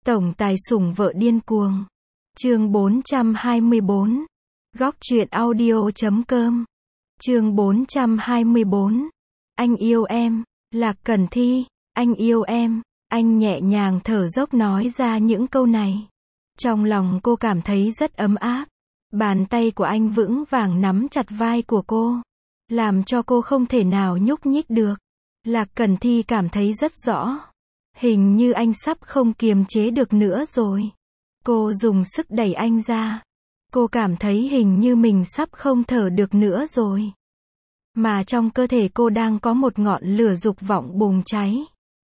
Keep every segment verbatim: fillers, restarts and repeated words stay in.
Tổng tài sủng vợ điên cuồng. Chương bốn trăm hai mươi bốn. Góc truyện audio chấm com. Chương bốn trăm hai mươi bốn. Anh yêu em. Lạc Cẩn Thi, anh yêu em. Anh nhẹ nhàng thở dốc nói ra những câu này. Trong lòng cô cảm thấy rất ấm áp. Bàn tay của anh vững vàng nắm chặt vai của cô, làm cho cô không thể nào nhúc nhích được. Lạc Cẩn Thi cảm thấy rất rõ. Hình như anh sắp không kiềm chế được nữa rồi. Cô dùng sức đẩy anh ra. Cô cảm thấy hình như mình sắp không thở được nữa rồi. Mà trong cơ thể cô đang có một ngọn lửa dục vọng bùng cháy.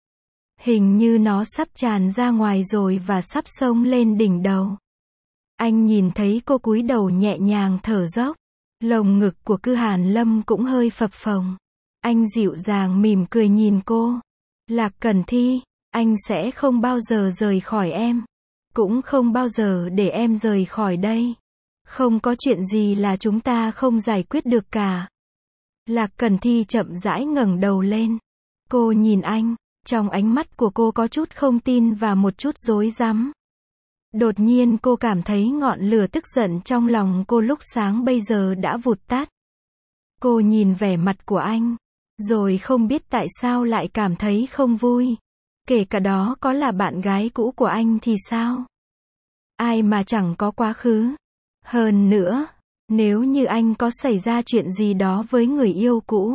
Hình như nó sắp tràn ra ngoài rồi và sắp xông lên đỉnh đầu. Anh nhìn thấy cô cúi đầu nhẹ nhàng thở dốc. Lồng ngực của Cư Hàn Lâm cũng hơi phập phồng. Anh dịu dàng mỉm cười nhìn cô. Lạc Cẩn Thi, anh sẽ không bao giờ rời khỏi em. Cũng không bao giờ để em rời khỏi đây. Không có chuyện gì là chúng ta không giải quyết được cả. Lạc Cẩn Thi chậm rãi ngẩng đầu lên. Cô nhìn anh, trong ánh mắt của cô có chút không tin và một chút rối rắm. Đột nhiên cô cảm thấy ngọn lửa tức giận trong lòng cô lúc sáng bây giờ đã vụt tắt. Cô nhìn vẻ mặt của anh, rồi không biết tại sao lại cảm thấy không vui. Kể cả đó có là bạn gái cũ của anh thì sao? Ai mà chẳng có quá khứ. Hơn nữa, nếu như anh có xảy ra chuyện gì đó với người yêu cũ,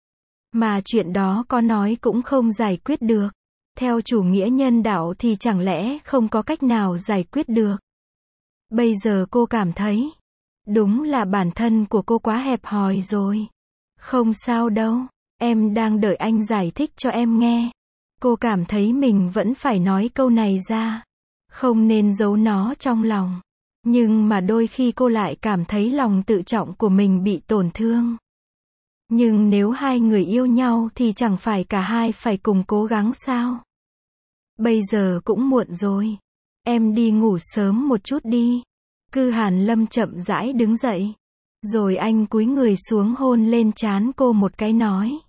mà chuyện đó có nói cũng không giải quyết được. Theo chủ nghĩa nhân đạo thì chẳng lẽ không có cách nào giải quyết được. Bây giờ cô cảm thấy, đúng là bản thân của cô quá hẹp hòi rồi. Không sao đâu, em đang đợi anh giải thích cho em nghe. Cô cảm thấy mình vẫn phải nói câu này ra. Không nên giấu nó trong lòng. Nhưng mà đôi khi cô lại cảm thấy lòng tự trọng của mình bị tổn thương. Nhưng nếu hai người yêu nhau thì chẳng phải cả hai phải cùng cố gắng sao? Bây giờ cũng muộn rồi. Em đi ngủ sớm một chút đi. Cư Hàn Lâm chậm rãi đứng dậy. Rồi anh cúi người xuống hôn lên trán cô một cái nói.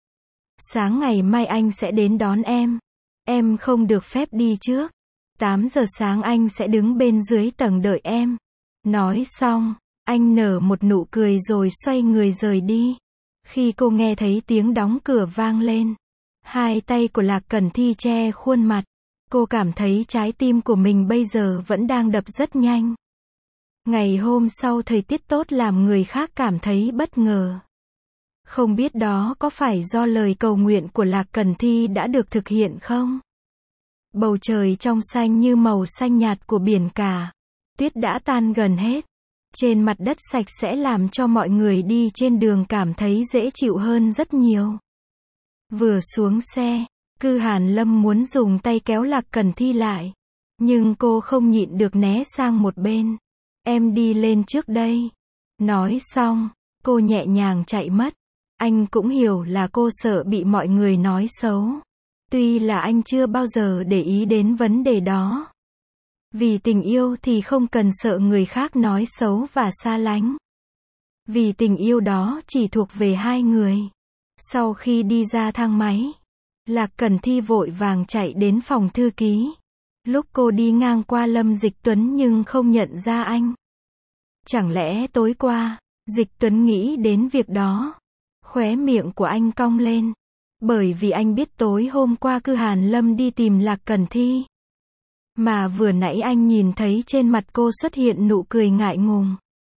Sáng ngày mai anh sẽ đến đón em. Em không được phép đi trước. tám giờ sáng anh sẽ đứng bên dưới tầng đợi em. Nói xong, anh nở một nụ cười rồi xoay người rời đi. Khi cô nghe thấy tiếng đóng cửa vang lên, hai tay của Lạc Cẩn Thi che khuôn mặt. Cô cảm thấy trái tim của mình bây giờ vẫn đang đập rất nhanh. Ngày hôm sau thời tiết tốt làm người khác cảm thấy bất ngờ. Không biết đó có phải do lời cầu nguyện của Lạc Cẩn Thi đã được thực hiện không? Bầu trời trong xanh như màu xanh nhạt của biển cả. Tuyết đã tan gần hết. Trên mặt đất sạch sẽ làm cho mọi người đi trên đường cảm thấy dễ chịu hơn rất nhiều. Vừa xuống xe, Cư Hàn Lâm muốn dùng tay kéo Lạc Cẩn Thi lại. Nhưng cô không nhịn được né sang một bên. Em đi lên trước đây. Nói xong, cô nhẹ nhàng chạy mất. Anh cũng hiểu là cô sợ bị mọi người nói xấu. Tuy là anh chưa bao giờ để ý đến vấn đề đó. Vì tình yêu thì không cần sợ người khác nói xấu và xa lánh. Vì tình yêu đó chỉ thuộc về hai người. Sau khi đi ra thang máy, Lạc Cẩn Thi vội vàng chạy đến phòng thư ký. Lúc cô đi ngang qua Lâm Dịch Tuấn nhưng không nhận ra anh. Chẳng lẽ tối qua, Dịch Tuấn nghĩ đến việc đó. Khóe miệng của anh cong lên. Bởi vì anh biết tối hôm qua Cư Hàn Lâm đi tìm Lạc Cẩn Thi. Mà vừa nãy anh nhìn thấy trên mặt cô xuất hiện nụ cười ngại ngùng.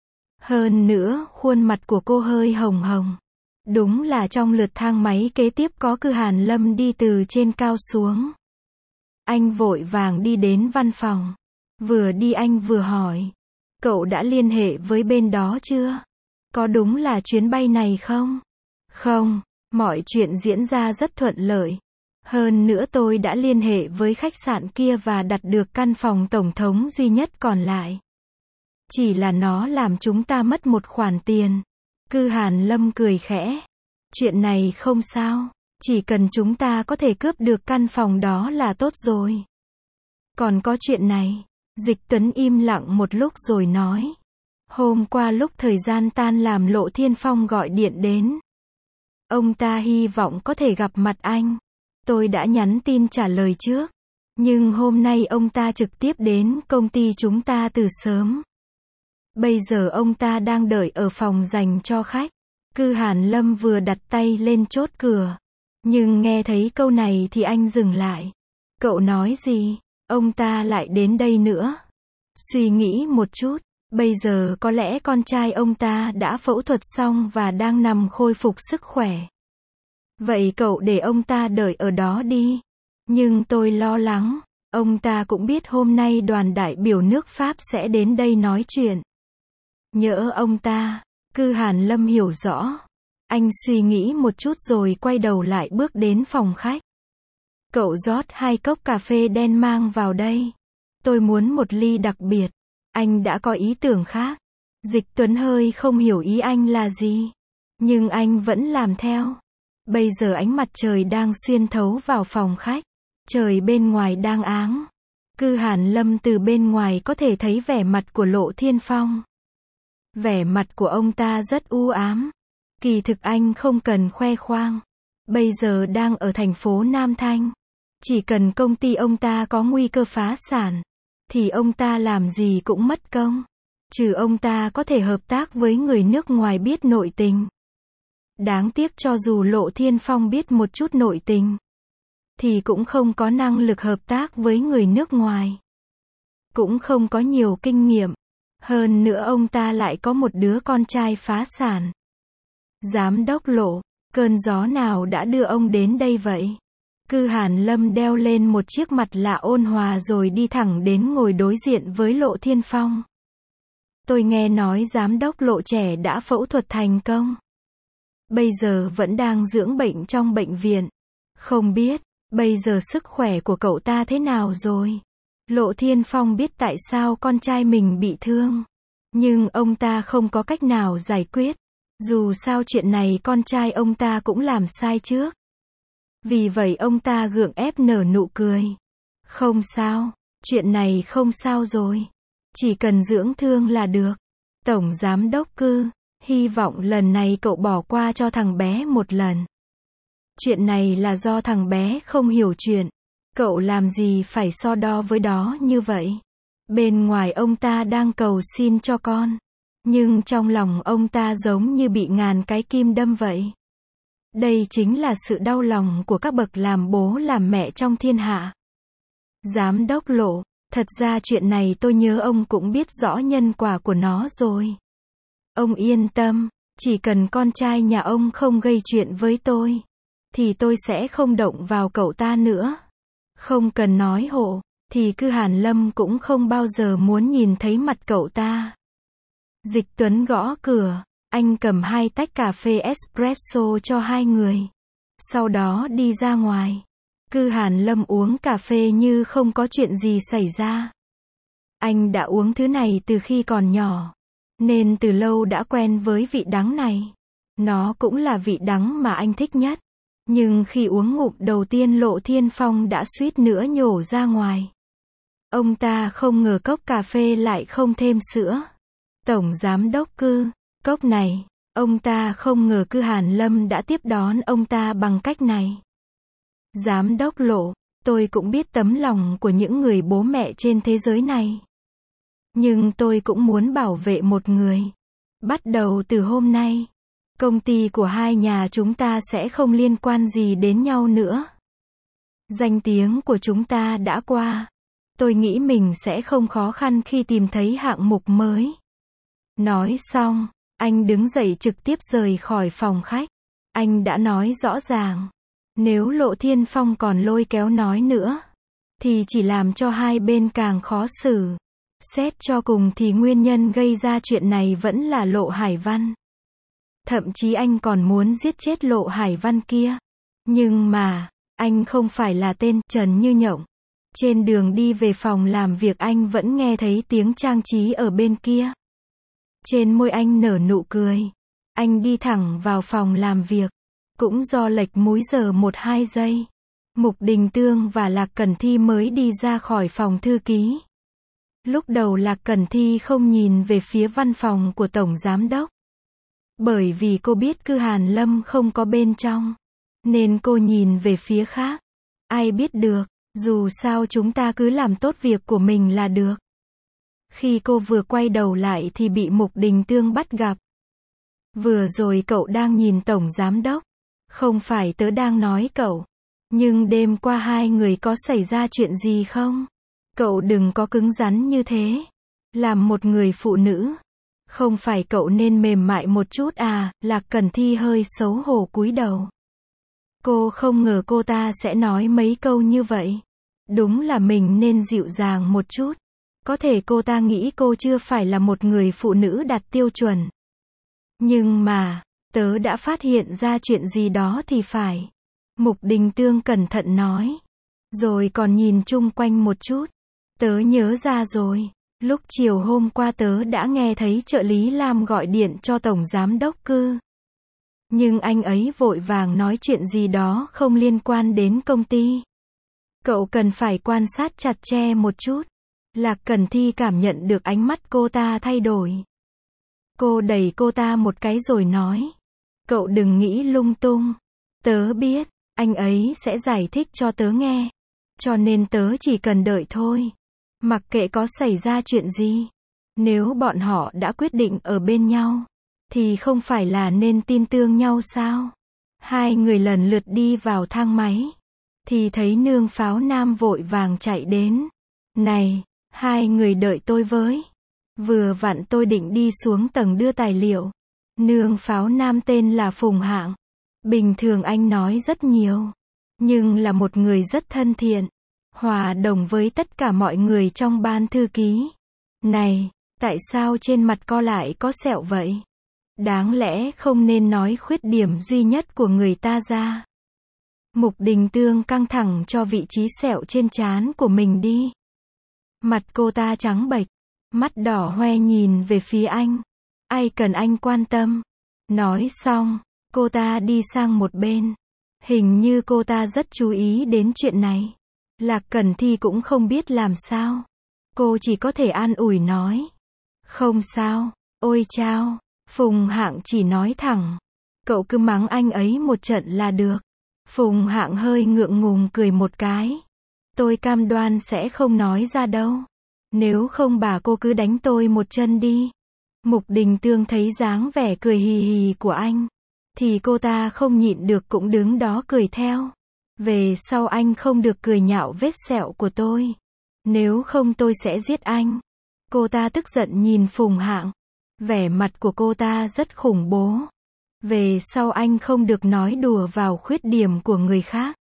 Hơn nữa, khuôn mặt của cô hơi hồng hồng. Đúng là trong lượt thang máy kế tiếp có Cư Hàn Lâm đi từ trên cao xuống. Anh vội vàng đi đến văn phòng. Vừa đi anh vừa hỏi. Cậu đã liên hệ với bên đó chưa? Có đúng là chuyến bay này không? Không, mọi chuyện diễn ra rất thuận lợi. Hơn nữa tôi đã liên hệ với khách sạn kia và đặt được căn phòng tổng thống duy nhất còn lại. Chỉ là nó làm chúng ta mất một khoản tiền. Cư Hàn Lâm cười khẽ. Chuyện này không sao. Chỉ cần chúng ta có thể cướp được căn phòng đó là tốt rồi. Còn có chuyện này. Dịch Tuấn im lặng một lúc rồi nói. Hôm qua lúc thời gian tan làm Lộ Thiên Phong gọi điện đến. Ông ta hy vọng có thể gặp mặt anh. Tôi đã nhắn tin trả lời trước. Nhưng hôm nay ông ta trực tiếp đến công ty chúng ta từ sớm. Bây giờ ông ta đang đợi ở phòng dành cho khách. Cư Hàn Lâm vừa đặt tay lên chốt cửa. Nhưng nghe thấy câu này thì anh dừng lại. Cậu nói gì? Ông ta lại đến đây nữa. Suy nghĩ một chút. Bây giờ có lẽ con trai ông ta đã phẫu thuật xong và đang nằm khôi phục sức khỏe. Vậy cậu để ông ta đợi ở đó đi. Nhưng tôi lo lắng. Ông ta cũng biết hôm nay đoàn đại biểu nước Pháp sẽ đến đây nói chuyện. Nhỡ ông ta. Cư Hàn Lâm hiểu rõ. Anh suy nghĩ một chút rồi quay đầu lại bước đến phòng khách. Cậu rót hai cốc cà phê đen mang vào đây. Tôi muốn một ly đặc biệt. Anh đã có ý tưởng khác. Dịch Tuấn hơi không hiểu ý anh là gì. Nhưng anh vẫn làm theo. Bây giờ ánh mặt trời đang xuyên thấu vào phòng khách. Trời bên ngoài đang áng. Cư Hàn Lâm từ bên ngoài có thể thấy vẻ mặt của Lộ Thiên Phong. Vẻ mặt của ông ta rất u ám. Kỳ thực anh không cần khoe khoang. Bây giờ đang ở thành phố Nam Thanh. Chỉ cần công ty ông ta có nguy cơ phá sản, thì ông ta làm gì cũng mất công. Trừ ông ta có thể hợp tác với người nước ngoài biết nội tình. Đáng tiếc cho dù Lộ Thiên Phong biết một chút nội tình, thì cũng không có năng lực hợp tác với người nước ngoài. Cũng không có nhiều kinh nghiệm. Hơn nữa ông ta lại có một đứa con trai phá sản. Giám đốc Lộ, cơn gió nào đã đưa ông đến đây vậy? Cư Hàn Lâm đeo lên một chiếc mặt lạ ôn hòa rồi đi thẳng đến ngồi đối diện với Lộ Thiên Phong. Tôi nghe nói giám đốc Lộ trẻ đã phẫu thuật thành công. Bây giờ vẫn đang dưỡng bệnh trong bệnh viện. Không biết, bây giờ sức khỏe của cậu ta thế nào rồi? Lộ Thiên Phong biết tại sao con trai mình bị thương. Nhưng ông ta không có cách nào giải quyết. Dù sao chuyện này con trai ông ta cũng làm sai trước. Vì vậy ông ta gượng ép nở nụ cười. Không sao, chuyện này không sao rồi. Chỉ cần dưỡng thương là được. Tổng giám đốc Cư, hy vọng lần này cậu bỏ qua cho thằng bé một lần. Chuyện này là do thằng bé không hiểu chuyện. Cậu làm gì phải so đo với đó như vậy? Bên ngoài ông ta đang cầu xin cho con. Nhưng trong lòng ông ta giống như bị ngàn cái kim đâm vậy. Đây chính là sự đau lòng của các bậc làm bố làm mẹ trong thiên hạ. Giám đốc Lộ, thật ra chuyện này tôi nhớ ông cũng biết rõ nhân quả của nó rồi. Ông yên tâm, chỉ cần con trai nhà ông không gây chuyện với tôi, thì tôi sẽ không động vào cậu ta nữa. Không cần nói hộ, thì Cư Hàn Lâm cũng không bao giờ muốn nhìn thấy mặt cậu ta. Dịch Tuấn gõ cửa, anh cầm hai tách cà phê espresso cho hai người. Sau đó đi ra ngoài. Cư Hàn Lâm uống cà phê như không có chuyện gì xảy ra. Anh đã uống thứ này từ khi còn nhỏ, nên từ lâu đã quen với vị đắng này. Nó cũng là vị đắng mà anh thích nhất. Nhưng khi uống ngụm đầu tiên Lộ Thiên Phong đã suýt nữa nhổ ra ngoài. Ông ta không ngờ cốc cà phê lại không thêm sữa. Tổng giám đốc Cư, cốc này, ông ta không ngờ Cư Hàn Lâm đã tiếp đón ông ta bằng cách này. Giám đốc Lộ, tôi cũng biết tấm lòng của những người bố mẹ trên thế giới này. Nhưng tôi cũng muốn bảo vệ một người. Bắt đầu từ hôm nay, công ty của hai nhà chúng ta sẽ không liên quan gì đến nhau nữa. Danh tiếng của chúng ta đã qua. Tôi nghĩ mình sẽ không khó khăn khi tìm thấy hạng mục mới. Nói xong, anh đứng dậy trực tiếp rời khỏi phòng khách. Anh đã nói rõ ràng. Nếu Lộ Thiên Phong còn lôi kéo nói nữa, thì chỉ làm cho hai bên càng khó xử. Xét cho cùng thì nguyên nhân gây ra chuyện này vẫn là Lộ Hải Văn. Thậm chí anh còn muốn giết chết Lộ Hải Văn kia. Nhưng mà, anh không phải là tên Trần Như Nhộng. Trên đường đi về phòng làm việc anh vẫn nghe thấy tiếng Trang Trí ở bên kia. Trên môi anh nở nụ cười. Anh đi thẳng vào phòng làm việc. Cũng do lệch múi giờ một hai giây. Mục Đình Tương và Lạc Cẩn Thi mới đi ra khỏi phòng thư ký. Lúc đầu Lạc Cẩn Thi không nhìn về phía văn phòng của Tổng Giám Đốc. Bởi vì cô biết Cư Hàn Lâm không có bên trong. Nên cô nhìn về phía khác. Ai biết được, Dù sao chúng ta cứ làm tốt việc của mình là được. Khi cô vừa quay đầu lại thì bị Mục Đình Tương bắt gặp. Vừa rồi cậu đang nhìn Tổng Giám Đốc. Không phải tớ đang nói cậu. Nhưng đêm qua hai người có xảy ra chuyện gì không? Cậu đừng có cứng rắn như thế. Làm một người phụ nữ. Không phải cậu nên mềm mại một chút à? Lạc Cẩn Thi hơi xấu hổ cúi đầu. Cô không ngờ cô ta sẽ nói mấy câu như vậy. Đúng là mình nên dịu dàng một chút. Có thể cô ta nghĩ cô chưa phải là một người phụ nữ đạt tiêu chuẩn. Nhưng mà, tớ đã phát hiện ra chuyện gì đó thì phải. Mục Đình Tương cẩn thận nói. Rồi còn nhìn chung quanh một chút. Tớ nhớ ra rồi. Lúc chiều hôm qua tớ đã nghe thấy trợ lý Lam gọi điện cho Tổng Giám Đốc Cư. Nhưng anh ấy vội vàng nói chuyện gì đó không liên quan đến công ty. Cậu cần phải quan sát chặt chẽ một chút. Lạc Cẩn Thi cảm nhận được ánh mắt cô ta thay đổi. Cô đẩy cô ta một cái rồi nói. Cậu đừng nghĩ lung tung. Tớ biết, anh ấy sẽ giải thích cho tớ nghe. Cho nên tớ chỉ cần đợi thôi. Mặc kệ có xảy ra chuyện gì. Nếu bọn họ đã quyết định ở bên nhau. Thì không phải là nên tin tưởng nhau sao? Hai người lần lượt đi vào thang máy. Thì thấy Nương Pháo Nam vội vàng chạy đến. Này, hai người đợi tôi với. Vừa vặn tôi định đi xuống tầng đưa tài liệu. Nương Pháo Nam tên là Phùng Hạng. Bình thường anh nói rất nhiều. Nhưng là một người rất thân thiện. Hòa đồng với tất cả mọi người trong ban thư ký. Này, tại sao trên mặt co lại có sẹo vậy? Đáng lẽ không nên nói khuyết điểm duy nhất của người ta ra. Mục Đình Tương căng thẳng cho vị trí sẹo trên trán của mình đi. Mặt cô ta trắng bệch, mắt đỏ hoe nhìn về phía anh. Ai cần anh quan tâm? Nói xong, cô ta đi sang một bên. Hình như cô ta rất chú ý đến chuyện này. Lạc Cẩn Thi cũng không biết làm sao. Cô chỉ có thể an ủi nói. Không sao, ôi chao. Phùng Hạng chỉ nói thẳng. Cậu cứ mắng anh ấy một trận là được. Phùng Hạng hơi ngượng ngùng cười một cái. Tôi cam đoan sẽ không nói ra đâu. Nếu không bà cô cứ đánh tôi một chân đi. Mục Đình Tương thấy dáng vẻ cười hì hì của anh. Thì cô ta không nhịn được cũng đứng đó cười theo. Về sau anh không được cười nhạo vết sẹo của tôi. Nếu không tôi sẽ giết anh. Cô ta tức giận nhìn Phùng Hạng. Vẻ mặt của cô ta rất khủng bố. Về sau anh không được nói đùa vào khuyết điểm của người khác.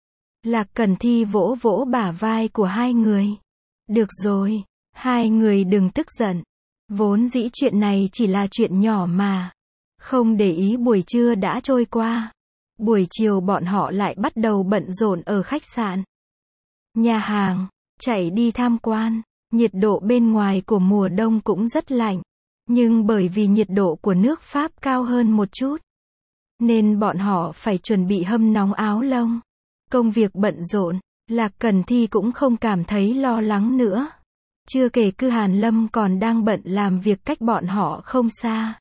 Lạc Cẩn Thi vỗ vỗ bả vai của hai người. Được rồi, hai người đừng tức giận. Vốn dĩ chuyện này chỉ là chuyện nhỏ mà. Không để ý buổi trưa đã trôi qua. Buổi chiều bọn họ lại bắt đầu bận rộn ở khách sạn. Nhà hàng, chạy đi tham quan. Nhiệt độ bên ngoài của mùa đông cũng rất lạnh. Nhưng bởi vì nhiệt độ của nước Pháp cao hơn một chút. Nên bọn họ phải chuẩn bị hâm nóng áo lông. Công việc bận rộn, Lạc Cẩn Thi cũng không cảm thấy lo lắng nữa. Chưa kể Cư Hàn Lâm còn đang bận làm việc cách bọn họ không xa.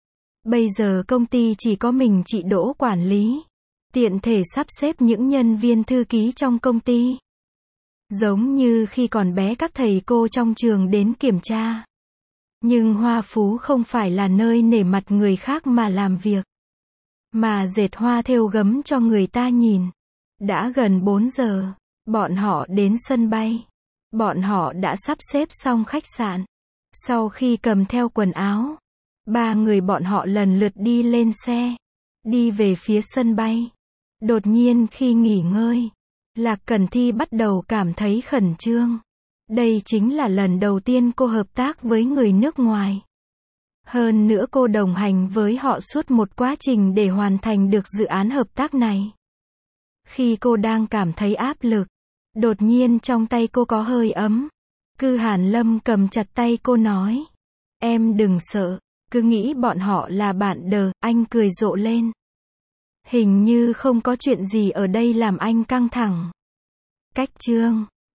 Bây giờ công ty chỉ có mình chị Đỗ quản lý. Tiện thể sắp xếp những nhân viên thư ký trong công ty. Giống như khi còn bé các thầy cô trong trường đến kiểm tra. Nhưng Hoa Phú không phải là nơi nể mặt người khác mà làm việc. Mà dệt hoa thêu gấm cho người ta nhìn. Đã gần bốn giờ, bọn họ đến sân bay. Bọn họ đã sắp xếp xong khách sạn. Sau khi cầm theo quần áo, ba người bọn họ lần lượt đi lên xe. Đi về phía sân bay. Đột nhiên khi nghỉ ngơi, Lạc Cẩn Thi bắt đầu cảm thấy khẩn trương. Đây chính là lần đầu tiên cô hợp tác với người nước ngoài. Hơn nữa cô đồng hành với họ suốt một quá trình để hoàn thành được dự án hợp tác này. Khi cô đang cảm thấy áp lực, đột nhiên trong tay cô có hơi ấm. Cư Hàn Lâm cầm chặt tay cô nói. Em đừng sợ, cứ nghĩ bọn họ là bạn đờ, anh cười rộ lên. Hình như không có chuyện gì ở đây làm anh căng thẳng. Cách chương